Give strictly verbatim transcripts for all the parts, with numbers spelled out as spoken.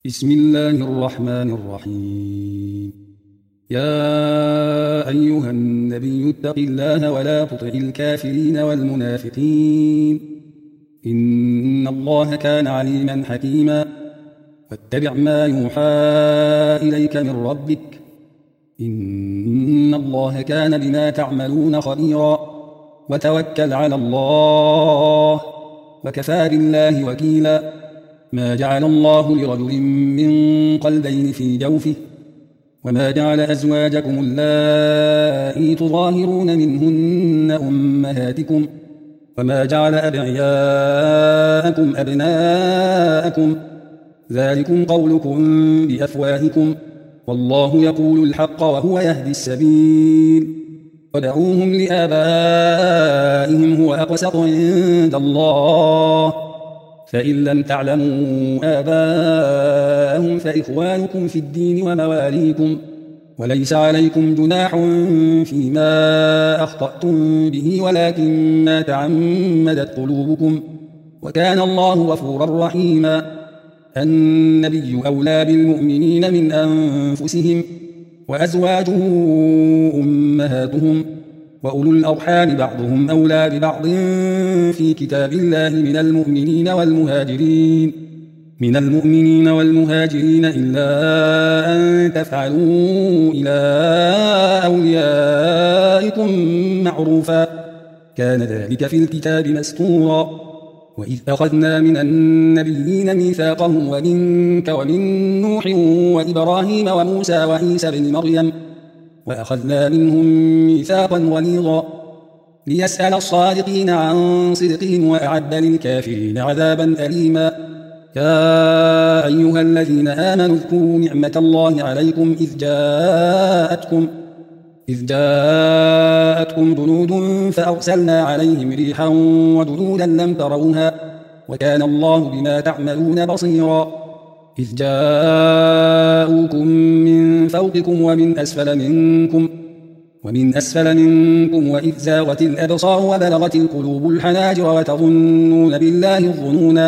بسم الله الرحمن الرحيم. يا أيها النبي اتق الله ولا تطع الكافرين والمنافقين، إن الله كان عليما حكيما. واتبع ما يوحى إليك من ربك، إن الله كان بما تعملون خبيرا. وتوكل على الله وكفى بالله وكيلا. ما جعل الله لرجل من قلبين في جوفه، وما جعل أزواجكم اللائي تظاهرون منهن أمهاتكم، وما جعل أدعياءكم أبناءكم، ذلكم قولكم بأفواهكم، والله يقول الحق وهو يهدي السبيل. ودعوهم لآبائهم هو أقسط عند الله، فإن لم تعلموا آباءهم فإخوانكم في الدين ومواليكم، وليس عليكم جناح فيما أخطأتم به ولكن ما تعمدت قلوبكم، وكان الله غفورا رحيما. النبي أولى بالمؤمنين من أنفسهم، وأزواجه أمهاتهم، وأولو الأرحام بعضهم أولى ببعض في كتاب الله من المؤمنين والمهاجرين من المؤمنين والمهاجرين إلا أن تفعلوا إلى أوليائكم معروفا، كان ذلك في الكتاب مسطورا. وإذ أخذنا من النبيين ميثاقهم ومنك ومن نوح وإبراهيم وموسى وعيسى بن مريم، وأخذنا منهم ميثاقا غليظا، ليسأل الصادقين عن صدقهم وأعد للكافرين عذابا أليما. يا أيها الذين آمنوا اذكروا نعمة الله عليكم إذ جاءتكم إذ جاءتكم جنود فأرسلنا عليهم ريحا وجنودا لم تروها، وكان الله بما تعملون بصيرا. إذ جاءوكم من فوقكم ومن أسفل منكم ومن أسفل منكم وإذ زاغت الأبصار وبلغت القلوب الحناجر وتظنون بالله الظنون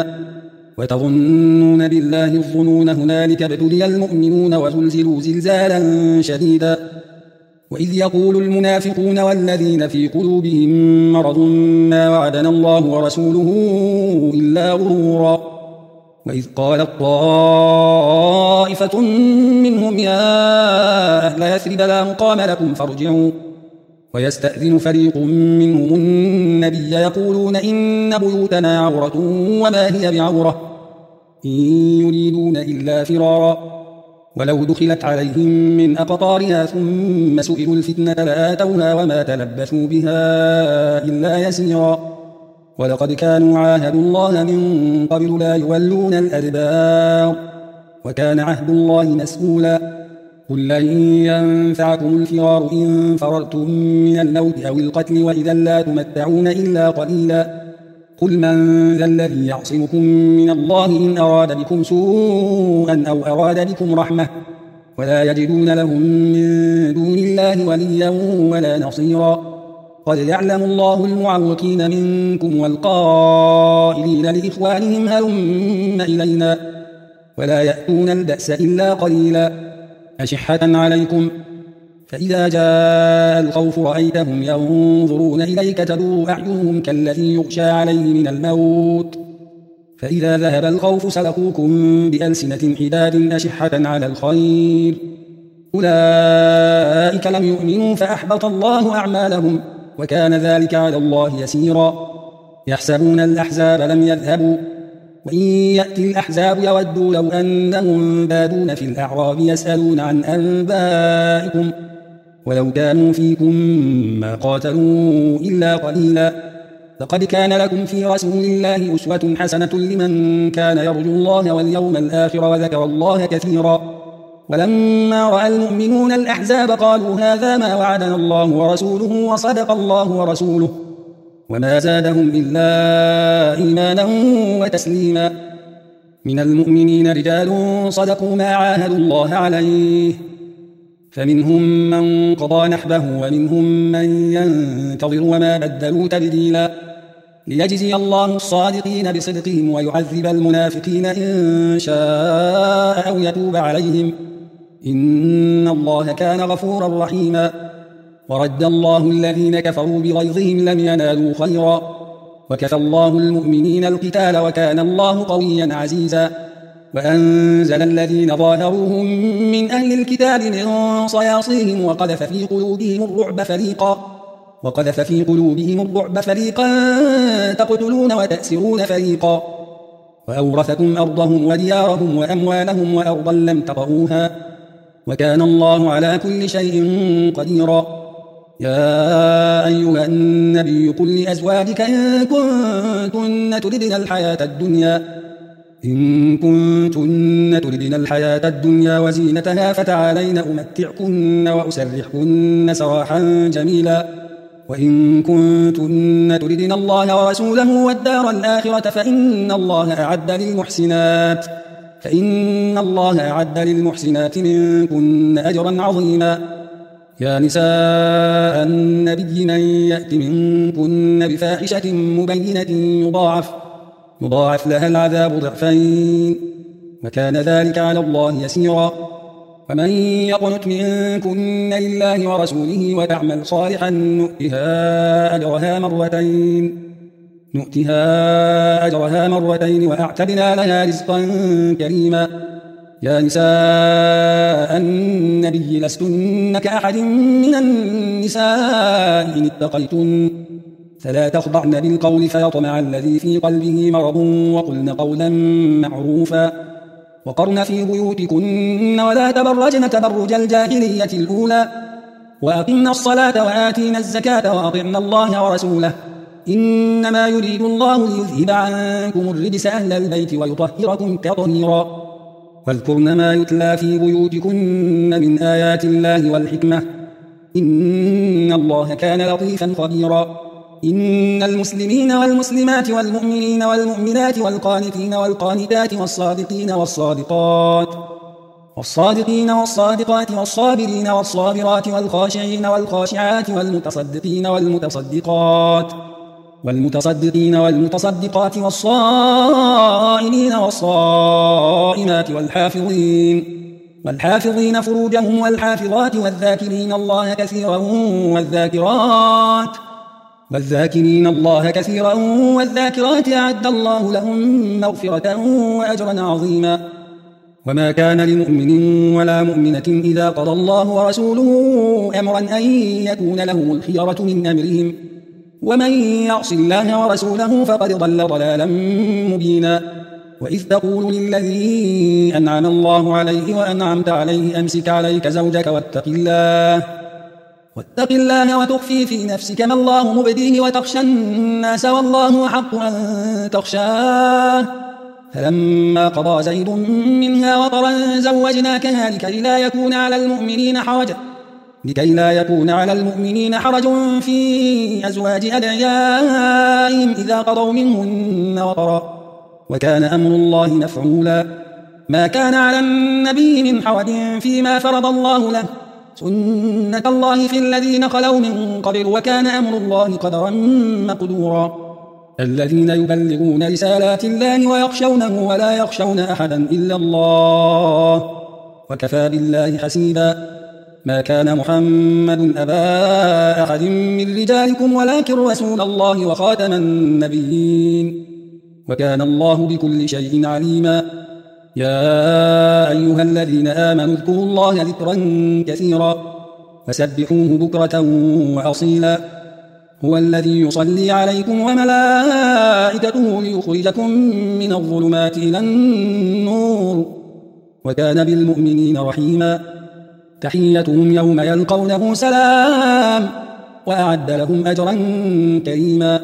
وتظنون بالله الظنون هنالك ابتلي المؤمنون وزلزلوا زلزالا شديدا. وإذ يقول المنافقون والذين في قلوبهم مرض ما وعدنا الله ورسوله إلا غرورا. وإذ قالت طائفة منهم يا أهل يثرب لا مقام لكم فارجعوا، ويستأذن فريق منهم النبي يقولون إن بيوتنا عورة وما هي بعورة، إن يريدون إلا فرارا. ولو دخلت عليهم من أقطارها ثم سئلوا الفتنة لآتوها وما تلبثوا بها إلا يسيرا. ولقد كانوا عاهدوا الله من قبل لا يولون الأدبار، وكان عهد الله مسؤولا. قل لن ينفعكم الفرار إن فررتم من الموت أو القتل وإذا لا تمتعون إلا قليلا. قل من ذا الذي يعصمكم من الله إن أراد بكم سوءا أو أراد بكم رحمة، ولا يجدون لهم من دون الله وليا ولا نصيرا. قد يعلم الله المعوقين منكم والقائلين لإخوانهم هلم إلينا، ولا يأتون البأس إلا قليلا، أشحة عليكم. فإذا جاء الخوف رأيتهم ينظرون إليك تدور أعينهم كالذي يغشى عليه من الموت، فإذا ذهب الخوف سلقوكم بألسنة حداد أشحة على الخير، أولئك لم يؤمنوا فأحبط الله أعمالهم، وكان ذلك على الله يسيرا. يحسبون الأحزاب لم يذهبوا، وإن يأتي الأحزاب يودوا لو أنهم بادون في الأعراب يسألون عن أنبائكم، ولو كانوا فيكم ما قاتلوا إلا قليلا. لقد كان لكم في رسول الله أسوة حسنة لمن كان يرجو الله واليوم الآخر وذكر الله كثيرا. ولما رأى المؤمنون الأحزاب قالوا هذا ما وعدنا الله ورسوله وصدق الله ورسوله، وما زادهم إلا إيمانا وتسليما. من المؤمنين رجال صدقوا ما عاهدوا الله عليه، فمنهم من قضى نحبه ومنهم من ينتظر وما بدلوا تبديلا. ليجزي الله الصادقين بصدقهم ويعذب المنافقين إن شاء أو يتوب عليهم، إن الله كان غفورا رحيما. ورد الله الذين كفروا بغيظهم لم ينالوا خيرا، وكفى الله المؤمنين القتال وكان الله قويا عزيزا. وأنزل الذين ظاهروهم من أهل الكتاب من صياصيهم وقذف في قلوبهم الرعب فريقا وقذف في قلوبهم الرعب فريقا تقتلون وتأسرون فريقا، وأورثكم أرضهم وديارهم وأموالهم وأرضا لم تطئوها، وكان الله على كل شيء قديرا. يا أيها النبي قل لأزواجك إن كنتن تردن الحياة الدنيا إن كنتن تردن الحياة الدنيا وزينتها فتعالين أمتعكن وأسرحكن سراحا جميلا، وإن كنتن تردن الله ورسوله والدار الآخرة فإن الله أعد للمحسنات فإن الله أعد للمحسنات منكن أجرا عظيما. يا نساء النبي من يأت منكن بفاحشة مبينة يضاعف يضاعف لها العذاب ضعفين، وكان ذلك على الله يسيرا. ومن يقنت منكن لله ورسوله وتعمل صالحا نؤتها أجرها مرتين نؤتها أجرها مرتين وأعتدنا لها رزقا كريما. يا نساء النبي لستن كأحد من النساء إن اتقيتن فلا تخضعن بالقول فيطمع الذي في قلبه مرض وقلن قولا معروفا، وقرن في بيوتكن ولا تبرجن تبرج الجاهلية الأولى، وأقمن الصلاة وآتينا الزكاة وأطعن الله ورسوله، إنما يريد الله ليذهب عنكم الرجس أهل البيت ويطهركم تطهيرا. واذكرن ما يتلى في بيوتكن من آيات الله والحكمة، إن الله كان لطيفا خبيرا. إن المسلمين والمسلمات والمؤمنين والمؤمنات والقانتين والقانتات والصادقين والصادقات والصادقين والصادقات والصابرين والصابرات والخاشعين والخاشعات والمتصدقين والمتصدقات والمتصدقين والمتصدقات والصائمين والصائمات والحافظين والحافظين فروجهم والحافظات والذاكرين الله كثيرا والذاكرات والذاكرين الله كثيرا والذاكرات أعد الله لهم مغفرة وأجرا عظيما. وما كان لمؤمن ولا مؤمنة إذا قضى الله ورسوله أمرا أن يكون لهم الخيرة من أمرهم، ومن يعص الله ورسوله فقد ضل ضلالا مبينا. وإذ تقول للذي أنعم الله عليه وأنعمت عليه أمسك عليك زوجك واتق الله واتق الله وتخفي في نفسك ما الله مبديه وتخشى الناس والله أحق أن تخشاه، فلما قضى زيد منها وطرا زوجناكها لكي لا يكون على المؤمنين حرج لكي لا يكون على المؤمنين حرج في أزواج أدعيائهم إذا قضوا منهن وطرا، وكان أمر الله مفعولا. ما كان على النبي من حرج فيما فرض الله له، سنة الله في الذين خلوا من قبل، وكان أمر الله قدرا مقدورا. الذين يبلغون رسالات الله ويخشونه ولا يخشون أحدا إلا الله، وكفى بالله حسيبا. ما كان محمد أبا أحد من رجالكم ولكن رسول الله وخاتم النبيين، وكان الله بكل شيء عليما. يا أيها الذين آمنوا اذكروا الله ذكرا كثيرا وسبحوه بكرة وأصيلا. هو الذي يصلي عليكم وملائكته ليخرجكم من الظلمات إلى النور، وكان بالمؤمنين رحيما. تحيتهم يوم يلقونه سلام، وأعد لهم أجرا كريما.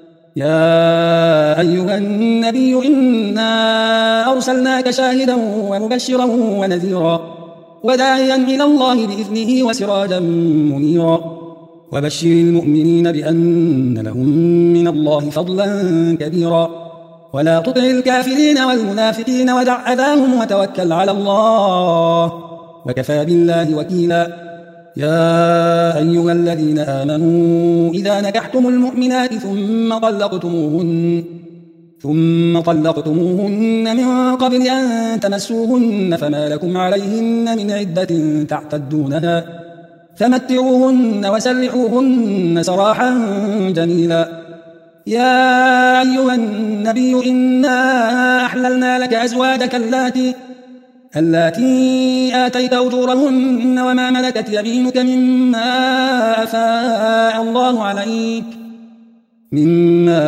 يا أيها النبي إنا أرسلناك شاهدا ومبشرا ونذيرا وداعيا إلى الله بإذنه وسراجا منيرا، وبشر المؤمنين بأن لهم من الله فضلا كبيرا. ولا تطع الكافرين والمنافقين ودع أذاهم وتوكل على الله، وكفى بالله وكيلا. يا أيها الذين آمنوا إذا نكحتم المؤمنات ثم طلقتموهن ثم طلقتموهن من قبل أن تمسوهن فما لكم عليهن من عدة تعتدونها فمتعوهن وسرحوهن سراحا جميلا. يا أيها النبي إنا أحللنا لك أزواجك اللاتي اللاتي آتيت أجورهن وما ملكت يمينك مما أفاء الله عليك مما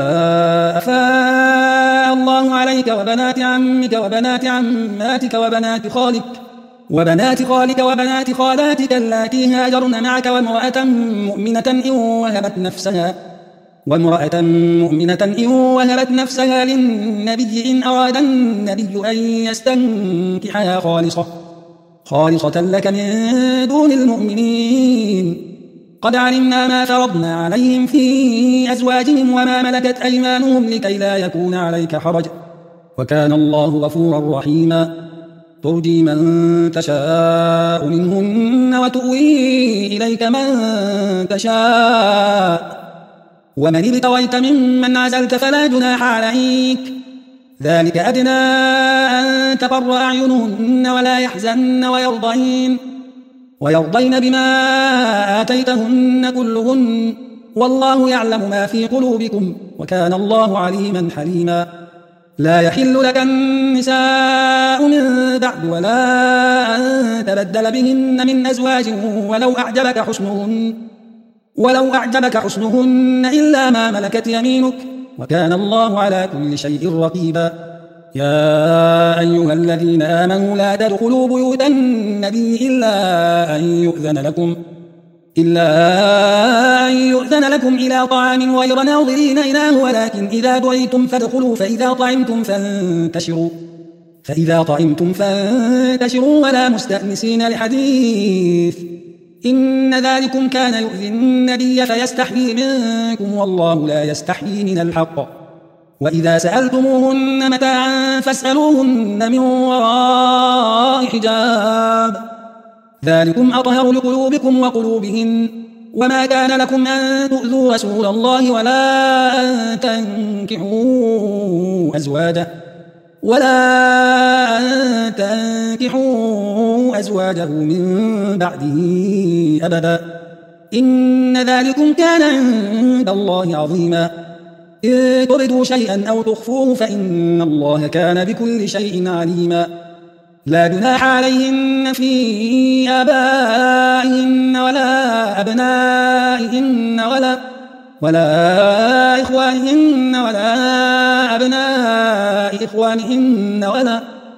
أفاء الله عليك وبنات عمك وبنات عماتك وبنات خالك وبنات خالك وبنات خالاتك اللاتي هاجرن معك وامرأة مؤمنة إن وهبت نفسها وامرأة مؤمنة إن وهبت نفسها للنبي إن أراد النبي أن يستنكحها خالصة خالصة لك من دون المؤمنين. قد علمنا ما فرضنا عليهم في أزواجهم وما ملكت أيمانهم لكي لا يكون عليك حرج وكان الله غفورا رحيما. ترجي من تشاء منهن وتؤوي إليك من تشاء ومن ابتغيت ممن عزلت فلا جناح عليك ذلك أدنى أن تقر أعينهن ولا يحزن ويرضين ويرضين بما آتيتهن كلهن والله يعلم ما في قلوبكم وكان الله عليما حليما. لا يحل لك النساء من بعد ولا أن تبدل بهن من أزواج ولو أعجبك حسنهن ولو أعجبك حسنهن إلا ما ملكت يمينك وكان الله على كل شيء رقيبا. يا أيها الذين آمنوا لا تدخلوا بيوت النبي إلا أن يؤذن لكم إلا أن يؤذن لكم إلى طعام غير ناظرين إناه ولكن إذا دعيتم فادخلوا فإذا طعمتم فانتشروا فإذا طعمتم فانتشروا ولا مستأنسين لحديث إن ذلكم كان يؤذي النبي فيستحيي منكم والله لا يستحيي من الحق. وإذا سألتموهن متاعا فاسألوهن من وراء حجاب ذلكم أطهر لقلوبكم وقلوبهن وما كان لكم أن تؤذوا رسول الله ولا أن تنكحوا أزواجه ولا أن تنكحوا أزواجه من بعده أبدا إن ذلكم كان عند الله عظيما. إن تبدوا شيئا أو تخفوه فإن الله كان بكل شيء عليما. لا جناح عليهن في آبائهن ولا أبنائهن ولا ولا إخوانهن ولا أبناء إخوانهن ولا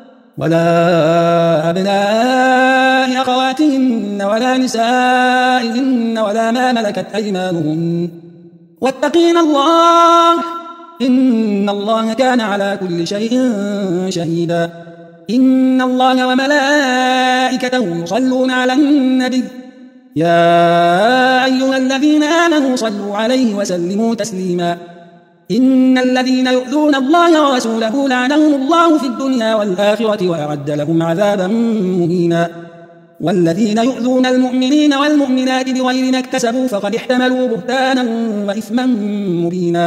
ولا أبناء أخواتهن ولا نسائهن ولا ما ملكت أيمانهن واتقين الله إن الله كان على كل شيء شهيدا. إن الله وملائكته يصلون على النبي يا أيها الذين آمنوا صلوا عليه وسلموا تسليما. إن الذين يؤذون الله ورسوله لعنهم الله في الدنيا والآخرة وأعد لهم عذابا مهينا. والذين يؤذون المؤمنين والمؤمنات بغير ما اكتسبوا فقد احتملوا بهتانا وإثما مبينا.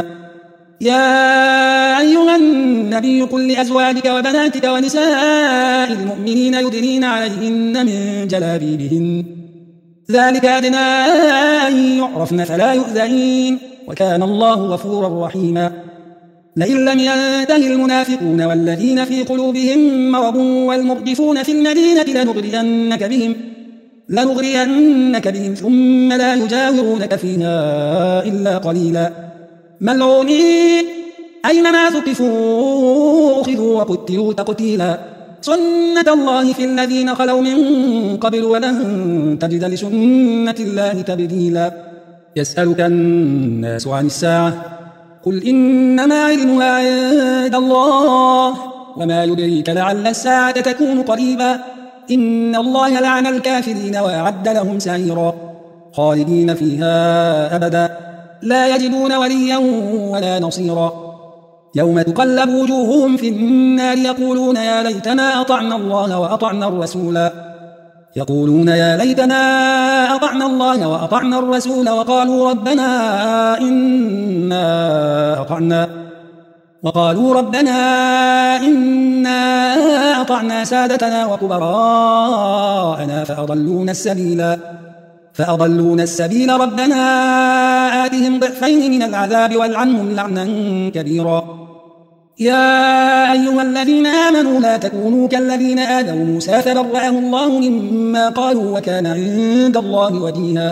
يا أيها النبي قل لأزواجك وبناتك ونساء المؤمنين يدنين عليهن من جلابيبهن ذلك أدنى أن يعرفن فلا يؤذين وكان الله غفورا رحيما. لئن لم ينته المنافقون والذين في قلوبهم مرض والمرجفون في المدينة لنغرينك بهم لنغرينك بهم ثم لا يجاورونك فيها إلا قليلا. ملعونين أينما ثقفوا أخذوا وقتلوا تقتيلا. سنة الله في الذين خلوا من قبل ولن تجد لسنة الله تبديلا. يسألك الناس عن الساعة قل إنما علمها عند الله وما يدريك لعل الساعة تكون قريبا. إن الله لعن الكافرين وأعد لهم سعيرا خالدين فيها أبدا لا يجدون وليا ولا نصيرا. يوم تقلب وجوههم في النار يقولون يا ليتنا أطعنا الله وأطعنا الرسولا يقولون يا ليتنا أطعنا الله وأطعنا الرسول وقالوا ربنا إنا أطعنا وقالوا ربنا إنا أطعنا سادتنا وكبراءنا فأضلونا السبيل فأضلونا السبيل ربنا آتهم ضعفين من العذاب والعنهم لعنا كبيرا. يا أيها الذين آمنوا لا تكونوا كالذين آذوا موسى فبرأه الله مما قالوا وكان عند الله وجيها.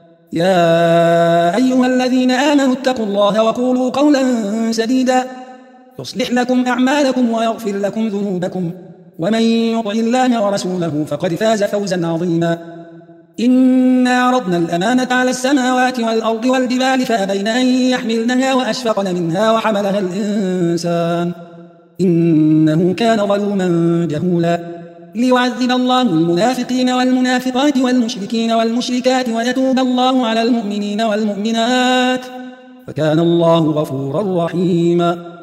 يا أيها الذين آمنوا اتقوا الله وقولوا قولا سديدا يصلح لكم أعمالكم ويغفر لكم ذنوبكم ومن يطع الله ورسوله فقد فاز فوزا عظيما. إنا عرضنا الأمانة على السماوات والأرض والجبال فأبين أن يحملنها وأشفقن منها وحملها الإنسان إنه كان ظلوما جهولا. ليعذب الله المنافقين والمنافقات والمشركين والمشركات ويتوب الله على المؤمنين والمؤمنات وكان الله غفورا رحيما.